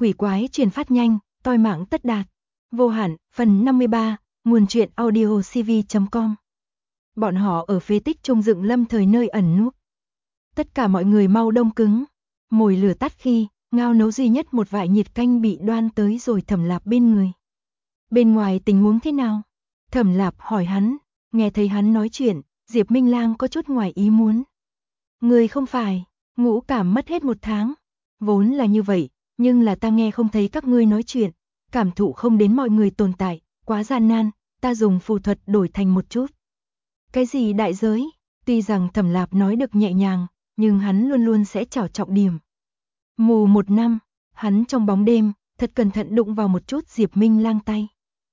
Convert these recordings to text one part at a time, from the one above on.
quỷ quái truyền phát nhanh, toi mạng tất đạt. Vô hạn, phần 53, nguồn truyện audio cv.com. Bọn họ ở phế tích Trung dựng lâm thời nơi ẩn núp. Tất cả mọi người mau đông cứng. Mồi lửa tắt khi, Ngao nấu duy nhất một vại nhiệt canh bị đoan tới rồi Thẩm Lạp bên người. Bên ngoài tình huống thế nào? Thẩm Lạp hỏi hắn, nghe thấy hắn nói chuyện, Diệp Minh Lang có chút ngoài ý muốn. Người không phải, ngũ cảm mất hết 1 tháng. Vốn là như vậy, nhưng là ta nghe không thấy các ngươi nói chuyện, cảm thụ không đến mọi người tồn tại, quá gian nan, ta dùng phù thuật đổi thành một chút. Cái gì đại giới? Tuy rằng Thẩm Lạp nói được nhẹ nhàng, nhưng hắn luôn luôn sẽ trảo trọng điểm. Mù 1 năm, hắn trong bóng đêm, thật cẩn thận đụng vào một chút Diệp Minh Lang tay.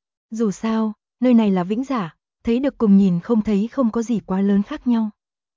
Dù sao, nơi này là vĩnh giả, thấy được cùng nhìn không thấy không có gì quá lớn khác nhau.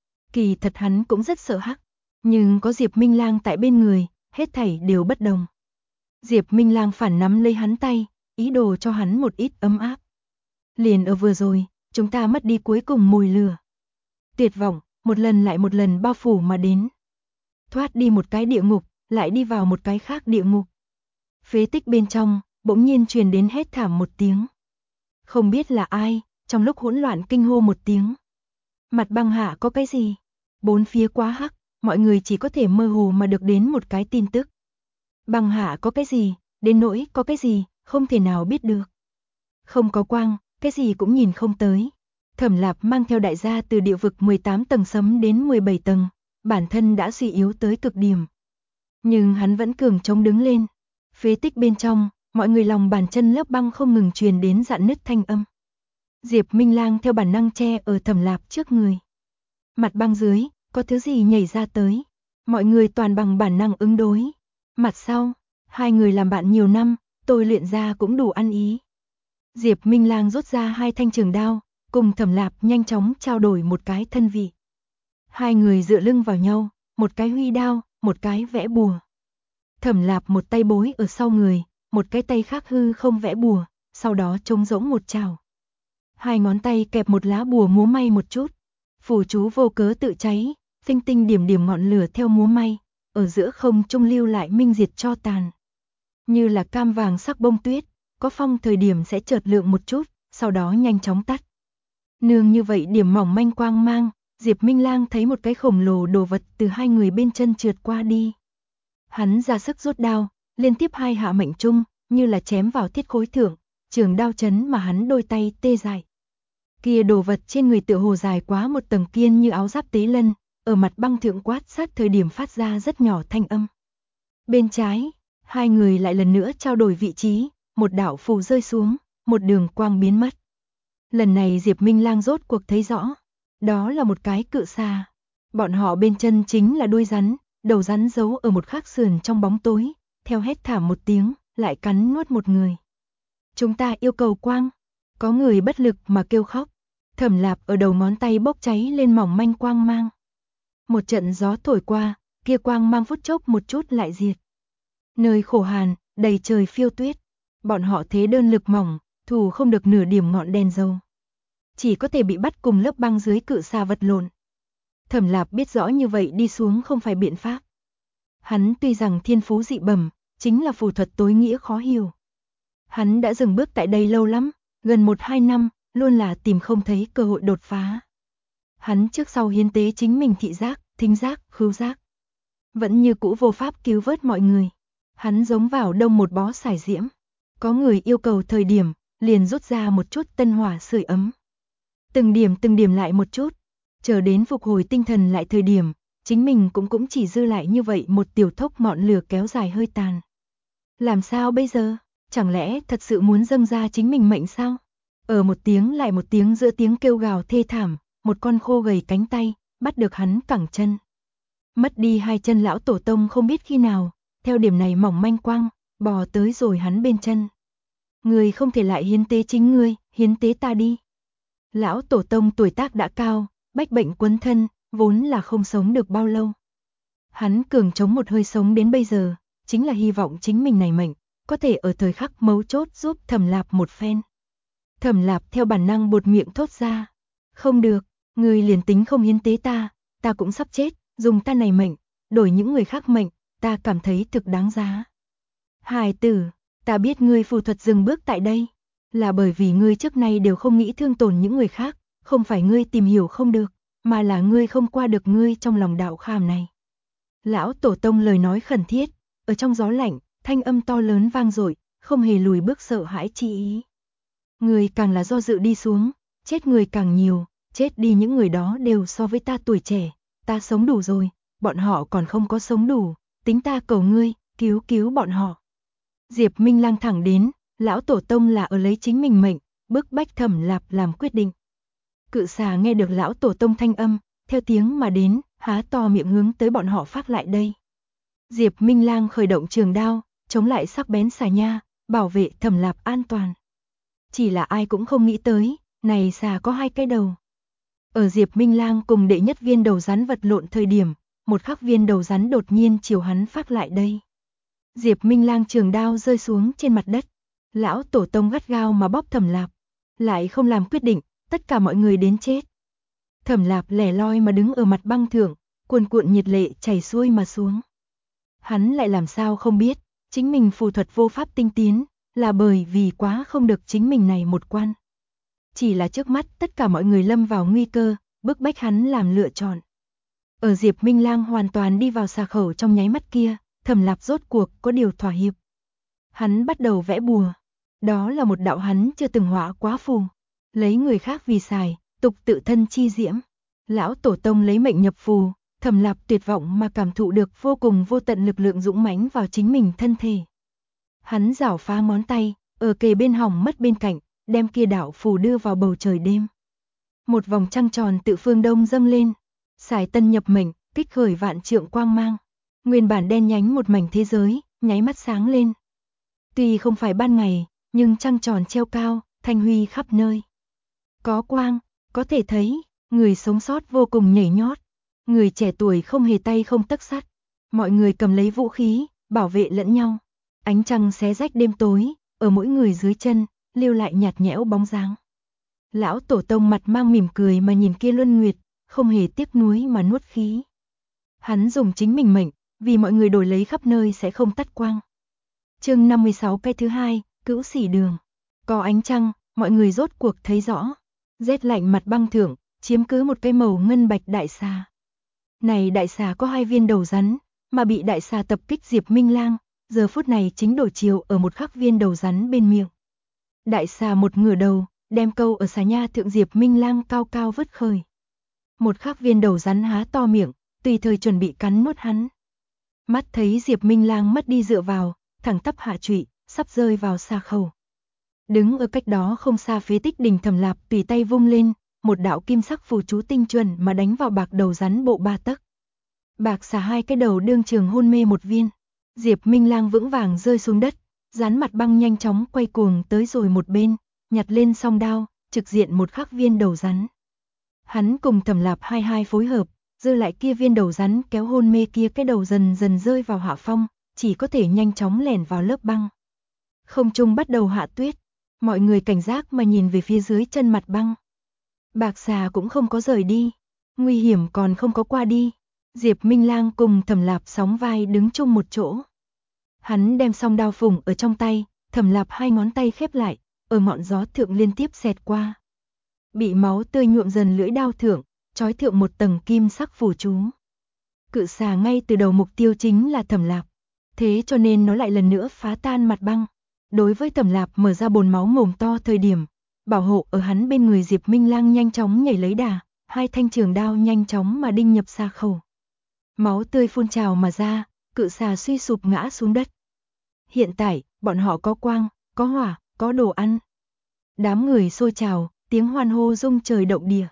Kỳ thật hắn cũng rất sợ hắc, nhưng có Diệp Minh Lang tại bên người, hết thảy đều bất đồng. Diệp Minh Lang phản nắm lấy hắn tay, ý đồ cho hắn một ít ấm áp. Liền ở vừa rồi, chúng ta mất đi cuối cùng mồi lửa. Tuyệt vọng, một lần lại một lần bao phủ mà đến. Thoát đi một cái địa ngục, lại đi vào một cái khác địa ngục. Phế tích bên trong, bỗng nhiên truyền đến hét thảm một tiếng. Không biết là ai, trong lúc hỗn loạn kinh hô một tiếng. Mặt băng hạ có cái gì? Bốn phía quá hắc, mọi người chỉ có thể mơ hồ mà được đến một cái tin tức. Băng hạ có cái gì, đến nỗi có cái gì, không thể nào biết được. Không có quang, cái gì cũng nhìn không tới. Thẩm Lạp mang theo đại gia từ địa vực 18 tầng sấm đến 17 tầng, bản thân đã suy yếu tới cực điểm. Nhưng hắn vẫn cường chống đứng lên. Phế tích bên trong, mọi người lòng bàn chân lớp băng không ngừng truyền đến rạn nứt thanh âm. Diệp Minh Lang theo bản năng che ở Thẩm Lạp trước người. Mặt băng dưới, có thứ gì nhảy ra tới. Mọi người toàn bằng bản năng ứng đối. Mặt sau, hai người làm bạn nhiều năm, tôi luyện ra cũng đủ ăn ý. Diệp Minh Lang rút ra 2 thanh trường đao, cùng Thẩm Lạp nhanh chóng trao đổi một cái thân vị. Hai người dựa lưng vào nhau, một cái huy đao, một cái vẽ bùa. Thẩm Lạp một tay bối ở sau người, một cái tay khác hư không vẽ bùa, sau đó trống rỗng một chảo. 2 ngón tay kẹp một lá bùa múa may một chút, phù chú vô cớ tự cháy, tinh tinh điểm điểm ngọn lửa theo múa may, ở giữa không trung lưu lại minh diệt cho tàn. Như là cam vàng sắc bông tuyết, có phong thời điểm sẽ chợt lượng một chút, sau đó nhanh chóng tắt. Nương như vậy điểm mỏng manh quang mang, Diệp Minh Lang thấy một cái khổng lồ đồ vật từ hai người bên chân trượt qua đi. Hắn ra sức rút đao, liên tiếp 2 hạ mệnh trung, như là chém vào thiết khối thượng, trường đao chấn mà hắn đôi tay tê dại. Kia đồ vật trên người tựa hồ dài quá một tầng kiên như áo giáp tế lân, ở mặt băng thượng quát sát thời điểm phát ra rất nhỏ thanh âm. Bên trái, hai người lại lần nữa trao đổi vị trí, một đạo phù rơi xuống, một đường quang biến mất. Lần này Diệp Minh Lang rốt cuộc thấy rõ, đó là một cái cự xà. Bọn họ bên chân chính là đuôi rắn, đầu rắn giấu ở một khắc sườn trong bóng tối, theo hét thảm một tiếng, lại cắn nuốt một người. Chúng ta yêu cầu quang, có người bất lực mà kêu khóc. Thẩm Lạp ở đầu ngón tay bốc cháy lên mỏng manh quang mang. Một trận gió thổi qua, kia quang mang phút chốc một chút lại diệt. Nơi khổ hàn, đầy trời phiêu tuyết, bọn họ thế đơn lực mỏng, thủ không được nửa điểm ngọn đèn dầu. Chỉ có thể bị bắt cùng lớp băng dưới cự xà vật lộn. Thẩm Lạp biết rõ như vậy đi xuống không phải biện pháp. Hắn tuy rằng thiên phú dị bẩm, chính là phù thuật tối nghĩa khó hiểu. Hắn đã dừng bước tại đây lâu lắm, gần 1-2 năm, luôn là tìm không thấy cơ hội đột phá. Hắn trước sau hiến tế chính mình thị giác, thính giác, khứu giác. Vẫn như cũ vô pháp cứu vớt mọi người. Hắn giống vào đông một bó sải diễm. Có người yêu cầu thời điểm, liền rút ra một chút tân hỏa sưởi ấm. Từng điểm lại một chút, chờ đến phục hồi tinh thần lại thời điểm, chính mình cũng chỉ dư lại như vậy một tiểu thốc ngọn lửa kéo dài hơi tàn. Làm sao bây giờ? Chẳng lẽ thật sự muốn dâng ra chính mình mệnh sao? Ở một tiếng lại một tiếng giữa tiếng kêu gào thê thảm, một con khô gầy cánh tay, bắt được hắn cẳng chân. Mất đi 2 chân lão tổ tông không biết khi nào, theo điểm này mỏng manh quang, bò tới rồi hắn bên chân. Người không thể lại hiến tế chính ngươi, hiến tế ta đi. Lão tổ tông tuổi tác đã cao, bách bệnh quấn thân, vốn là không sống được bao lâu. Hắn cường chống một hơi sống đến bây giờ, chính là hy vọng chính mình này mệnh, có thể ở thời khắc mấu chốt giúp Thẩm Lạp một phen. Thẩm Lạp theo bản năng buột miệng thốt ra. Không được, ngươi liền tính không hiến tế ta cũng sắp chết, dùng ta này mệnh, đổi những người khác mệnh, ta cảm thấy thực đáng giá. Hài tử, ta biết ngươi phù thuật dừng bước tại đây, là bởi vì ngươi trước nay đều không nghĩ thương tổn những người khác, không phải ngươi tìm hiểu không được, mà là ngươi không qua được ngươi trong lòng đạo khảm này. Lão tổ tông lời nói khẩn thiết, ở trong gió lạnh, thanh âm to lớn vang dội, không hề lùi bước sợ hãi chi ý. Người càng là do dự đi xuống, chết người càng nhiều, chết đi những người đó đều so với ta tuổi trẻ, ta sống đủ rồi, bọn họ còn không có sống đủ, tính ta cầu ngươi, cứu cứu bọn họ. Diệp Minh lang thẳng đến, lão tổ tông là ở lấy chính mình mệnh, bức bách Thẩm Lạp làm quyết định. Cự xà nghe được lão tổ tông thanh âm, theo tiếng mà đến, há to miệng hướng tới bọn họ phát lại đây. Diệp Minh lang khởi động trường đao, chống lại sắc bén xà nha, bảo vệ Thẩm Lạp an toàn. Chỉ là ai cũng không nghĩ tới, này xà có 2 cái đầu. Ở Diệp Minh lang cùng đệ nhất viên đầu rắn vật lộn thời điểm, một khắc viên đầu rắn đột nhiên chiều hắn phát lại đây. Diệp Minh lang trường đao rơi xuống trên mặt đất, lão tổ tông gắt gao mà bóp Thẩm Lạp, lại không làm quyết định, tất cả mọi người đến chết. Thẩm Lạp lẻ loi mà đứng ở mặt băng thượng, cuồn cuộn nhiệt lệ chảy xuôi mà xuống. Hắn lại làm sao không biết, chính mình phù thuật vô pháp tinh tiến, là bởi vì quá không được chính mình này một quan. Chỉ là trước mắt tất cả mọi người lâm vào nguy cơ, bức bách hắn làm lựa chọn. Ở Diệp Minh lang hoàn toàn đi vào xà khẩu trong nháy mắt kia, Thẩm Lạp rốt cuộc có điều thỏa hiệp. Hắn bắt đầu vẽ bùa. Đó là một đạo hắn chưa từng họa quá phù. Lấy người khác vì xài, tục tự thân chi diễm. Lão tổ tông lấy mệnh nhập phù, Thẩm Lạp tuyệt vọng mà cảm thụ được vô cùng vô tận lực lượng dũng mãnh vào chính mình thân thể. Hắn giảo phá ngón tay, ở kề bên hỏng mất bên cạnh, đem kia đạo phù đưa vào bầu trời đêm. Một vòng trăng tròn tự phương đông dâng lên, xài tân nhập mệnh, kích khởi vạn trượng quang mang. Nguyên bản đen nhánh một mảnh thế giới, nháy mắt sáng lên. Tuy không phải ban ngày, nhưng trăng tròn treo cao, thanh huy khắp nơi. Có quang, có thể thấy, người sống sót vô cùng nhảy nhót. Người trẻ tuổi không hề tay không tấc sắt. Mọi người cầm lấy vũ khí, bảo vệ lẫn nhau. Ánh trăng xé rách đêm tối, ở mỗi người dưới chân, lưu lại nhạt nhẽo bóng dáng. Lão tổ tông mặt mang mỉm cười mà nhìn kia luân nguyệt, không hề tiếc nuối mà nuốt khí. Hắn dùng chính mình mệnh, vì mọi người đổi lấy khắp nơi sẽ không tắt quang. Chương 56 cái thứ 2, Cữu Sỉ Đường. Có ánh trăng, mọi người rốt cuộc thấy rõ. Rét lạnh mặt băng thượng, chiếm cứ một cái màu ngân bạch đại xà. Này đại xà có 2 viên đầu rắn, mà bị đại xà tập kích Diệp Minh lang, giờ phút này chính đổi chiều ở một khắc viên đầu rắn bên miệng. Đại xà một ngửa đầu, đem câu ở xà nha thượng Diệp Minh lang cao cao vứt khởi. Một khắc viên đầu rắn há to miệng, tùy thời chuẩn bị cắn nuốt hắn. Mắt thấy Diệp Minh lang mất đi dựa vào, thẳng tắp hạ trụy, sắp rơi vào xà khẩu. Đứng ở cách đó không xa phế tích đỉnh Thẩm Lạp tùy tay vung lên, một đạo kim sắc phù chú tinh chuẩn mà đánh vào bạc đầu rắn bộ 3 tấc. Bạc xà 2 cái đầu đương trường hôn mê một viên. Diệp Minh lang vững vàng rơi xuống đất, rắn mặt băng nhanh chóng quay cuồng tới rồi một bên, nhặt lên song đao, trực diện một khắc viên đầu rắn. Hắn cùng Thẩm Lạp hai phối hợp, dư lại kia viên đầu rắn kéo hôn mê kia cái đầu dần dần rơi vào hạ phong, chỉ có thể nhanh chóng lẻn vào lớp băng. Không trung bắt đầu hạ tuyết, mọi người cảnh giác mà nhìn về phía dưới chân mặt băng. Bạc xà cũng không có rời đi, nguy hiểm còn không có qua đi. Diệp Minh lang cùng Thẩm Lạp sóng vai đứng chung một chỗ. Hắn đem song đao phủng ở trong tay, Thẩm Lạp 2 ngón tay khép lại, ở ngọn gió thượng liên tiếp xẹt qua. Bị máu tươi nhuộm dần lưỡi đao thượng, trói thượng một tầng kim sắc phù chú. Cự xà ngay từ đầu mục tiêu chính là Thẩm Lạp, thế cho nên nó lại lần nữa phá tan mặt băng. Đối với Thẩm Lạp mở ra bồn máu mồm to thời điểm, bảo hộ ở hắn bên người Diệp Minh lang nhanh chóng nhảy lấy đà, 2 thanh trường đao nhanh chóng mà đinh nhập xà khẩu. Máu tươi phun trào mà ra, cự xà suy sụp ngã xuống đất. Hiện tại, bọn họ có quang, có hỏa, có đồ ăn. Đám người xôi trào, tiếng hoan hô rung trời động địa.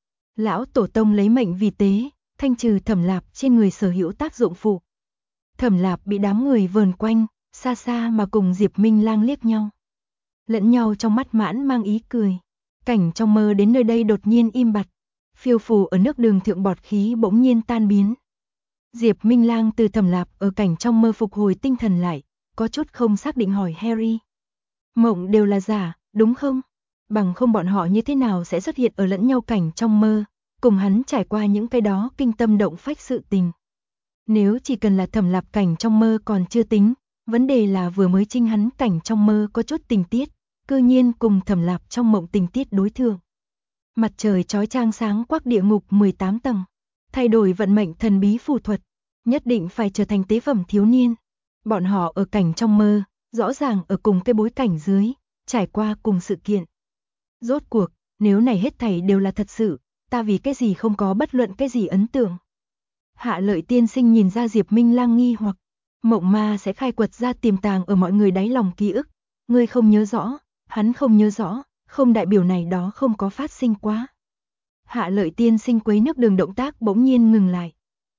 Lão tổ tông lấy mệnh vì tế, thanh trừ Thẩm Lạp trên người sở hữu tác dụng phụ. Thẩm Lạp bị đám người vờn quanh, xa xa mà cùng Diệp Minh lang liếc nhau. Lẫn nhau trong mắt mãn mang ý cười. Cảnh trong mơ đến nơi đây đột nhiên im bặt. Phiêu phù ở nước đường thượng bọt khí bỗng nhiên tan biến. Diệp Minh lang từ Thẩm Lạp ở cảnh trong mơ phục hồi tinh thần lại, có chút không xác định hỏi Harry. Mộng đều là giả, đúng không? Bằng không bọn họ như thế nào sẽ xuất hiện ở lẫn nhau cảnh trong mơ, cùng hắn trải qua những cái đó kinh tâm động phách sự tình. Nếu chỉ cần là Thẩm Lạp cảnh trong mơ còn chưa tính, Vấn đề là vừa mới trinh hắn cảnh trong mơ có chút tình tiết, cư nhiên cùng Thẩm Lạp trong mộng tình tiết đối thường. Mặt trời chói chang sáng quắc địa ngục 18 tầng, thay đổi vận mệnh thần bí phù thuật, nhất định phải trở thành tế phẩm thiếu niên. Bọn họ ở cảnh trong mơ, rõ ràng ở cùng cái bối cảnh dưới, trải qua cùng sự kiện. Rốt cuộc, nếu này hết thảy đều là thật sự, ta vì cái gì không có bất luận cái gì ấn tượng. Hạ Lợi tiên sinh nhìn ra Diệp Minh Lang nghi hoặc, mộng ma sẽ khai quật ra tiềm tàng ở mọi người đáy lòng ký ức, ngươi không nhớ rõ, hắn không nhớ rõ, không đại biểu này đó không có phát sinh quá. Hạ Lợi tiên sinh quấy nước đường động tác bỗng nhiên ngừng lại.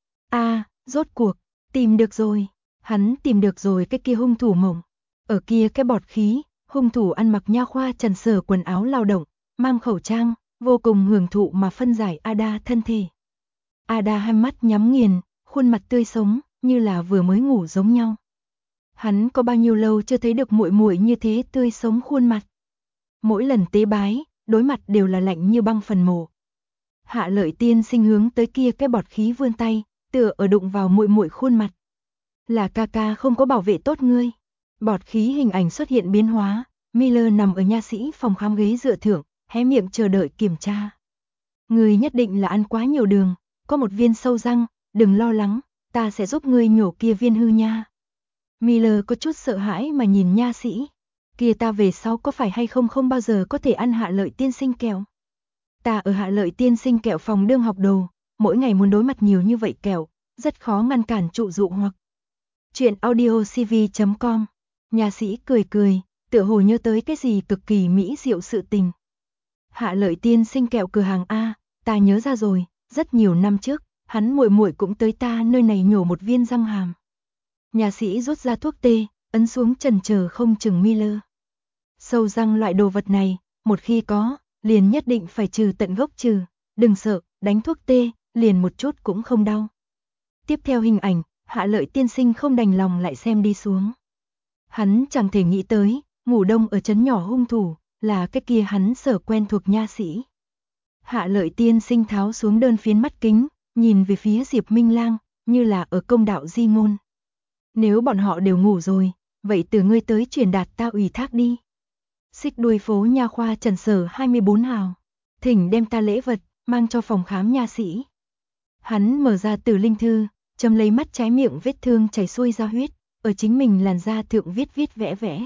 Rốt cuộc, tìm được rồi, hắn tìm được rồi cái kia hung thủ mộng. Ở kia cái bọt khí, hung thủ ăn mặc nha khoa trần sở quần áo lao động, mang khẩu trang, vô cùng hưởng thụ mà phân giải Ada thân thể. Ada hai mắt nhắm nghiền, khuôn mặt tươi sống, như là vừa mới ngủ giống nhau. Hắn có bao nhiêu lâu chưa thấy được muội muội như thế tươi sống khuôn mặt. Mỗi lần tế bái, đối mặt đều là lạnh như băng phần mộ. Hạ Lợi tiên sinh hướng tới kia cái bọt khí vươn tay, tựa ở đụng vào muội muội khuôn mặt. Là ca ca không có bảo vệ tốt ngươi. Bọt khí hình ảnh xuất hiện biến hóa, Miller nằm ở nha sĩ phòng khám ghế dựa thượng, hé miệng chờ đợi kiểm tra. Ngươi nhất định là ăn quá nhiều đường, có một viên sâu răng, đừng lo lắng, ta sẽ giúp ngươi nhổ kia viên hư nha. Miller có chút sợ hãi mà nhìn nha sĩ. Kia ta về sau có phải hay không không bao giờ có thể ăn Hạ Lợi tiên sinh kẹo. Ta ở Hạ Lợi tiên sinh kẹo phòng đương học đồ, mỗi ngày muốn đối mặt nhiều như vậy kẹo, rất khó ngăn cản trụ dụ hoặc. Chuyện audiocv.com. Nha sĩ cười cười, tựa hồ nhớ tới cái gì cực kỳ mỹ diệu sự tình. Hạ Lợi tiên sinh kẹo cửa hàng A, ta nhớ ra rồi, rất nhiều năm trước, hắn muội muội cũng tới ta nơi này nhổ một viên răng hàm. Nha sĩ rút ra thuốc tê, ấn xuống chần chờ không chừng Miller. Sâu răng loại đồ vật này, một khi có, liền nhất định phải trừ tận gốc trừ, đừng sợ, đánh thuốc tê, liền một chút cũng không đau. Tiếp theo hình ảnh, Hạ Lợi tiên sinh không đành lòng lại xem đi xuống. Hắn chẳng thể nghĩ tới, ngủ đông ở trấn nhỏ hung thủ, là cái kia hắn sở quen thuộc nha sĩ. Hạ Lợi tiên sinh tháo xuống đơn phiến mắt kính, nhìn về phía Diệp Minh Lang, như là ở công đạo di ngôn. Nếu bọn họ đều ngủ rồi, vậy từ ngươi tới truyền đạt ta ủy thác đi. Xích đuôi phố nha khoa Trần Sở 24 hào. Thỉnh đem ta lễ vật, mang cho phòng khám nha sĩ. Hắn mở ra Tử Linh Thư, châm lấy mắt trái miệng vết thương chảy xuôi ra huyết, ở chính mình làn da thượng viết vẽ vẽ.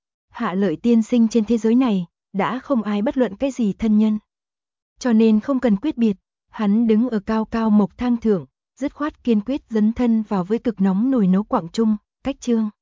Hạ Lợi tiên sinh trên thế giới này, đã không ai bất luận cái gì thân nhân. Cho nên không cần quyết biệt, hắn đứng ở cao cao mộc thang thượng, dứt khoát kiên quyết dấn thân vào với cực nóng nồi nấu Quảng Trung, cách chương.